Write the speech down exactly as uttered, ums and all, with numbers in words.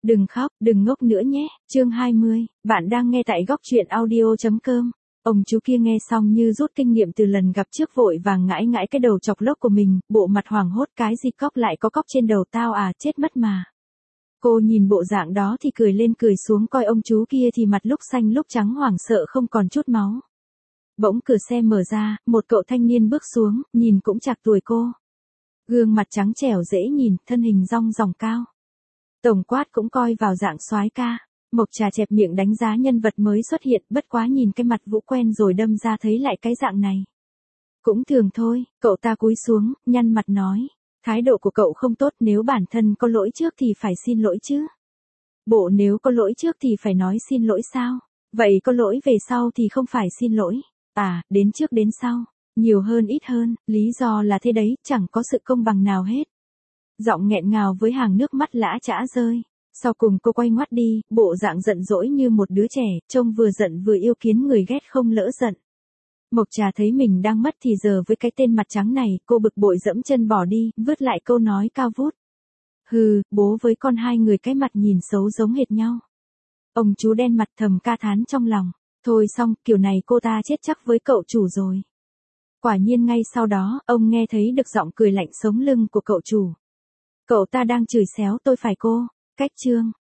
Đừng khóc, đừng ngốc nữa nhé. Chương hai mươi, bạn đang nghe tại góc truyện audio chấm com. Ông chú kia nghe xong như rút kinh nghiệm từ lần gặp trước vội vàng ngãi ngãi cái đầu chọc lốc của mình, bộ mặt hoảng hốt, cái gì cóc lại có cóc trên đầu tao à, chết mất mà. Cô nhìn bộ dạng đó thì cười lên cười xuống, coi ông chú kia thì mặt lúc xanh lúc trắng hoảng sợ không còn chút máu. Bỗng cửa xe mở ra, một cậu thanh niên bước xuống, nhìn cũng chạc tuổi cô. Gương mặt trắng trẻo dễ nhìn, thân hình rong ròng cao. Tổng quát cũng coi vào dạng soái ca. Mộc Trà chẹp miệng đánh giá nhân vật mới xuất hiện, bất quá nhìn cái mặt Vũ quen rồi đâm ra thấy lại cái dạng này. Cũng thường thôi, cậu ta cúi xuống, nhăn mặt nói. Thái độ của cậu không tốt, nếu bản thân có lỗi trước thì phải xin lỗi chứ. Bộ nếu có lỗi trước thì phải nói xin lỗi sao? Vậy có lỗi về sau thì không phải xin lỗi. À, đến trước đến sau. Nhiều hơn ít hơn, lý do là thế đấy, chẳng có sự công bằng nào hết. Giọng nghẹn ngào với hàng nước mắt lã chã rơi. Sau cùng cô quay ngoắt đi, bộ dạng giận dỗi như một đứa trẻ, trông vừa giận vừa yêu khiến người ghét không lỡ giận. Mộc Trà thấy mình đang mất thì giờ với cái tên mặt trắng này, cô bực bội dẫm chân bỏ đi, vứt lại câu nói cao vút. Hừ, bố với con hai người cái mặt nhìn xấu giống hệt nhau. Ông chú đen mặt thầm ca thán trong lòng. Thôi xong, kiểu này cô ta chết chắc với cậu chủ rồi. Quả nhiên ngay sau đó, ông nghe thấy được giọng cười lạnh sống lưng của cậu chủ. Cậu ta đang chửi xéo tôi phải cô. Cách chương.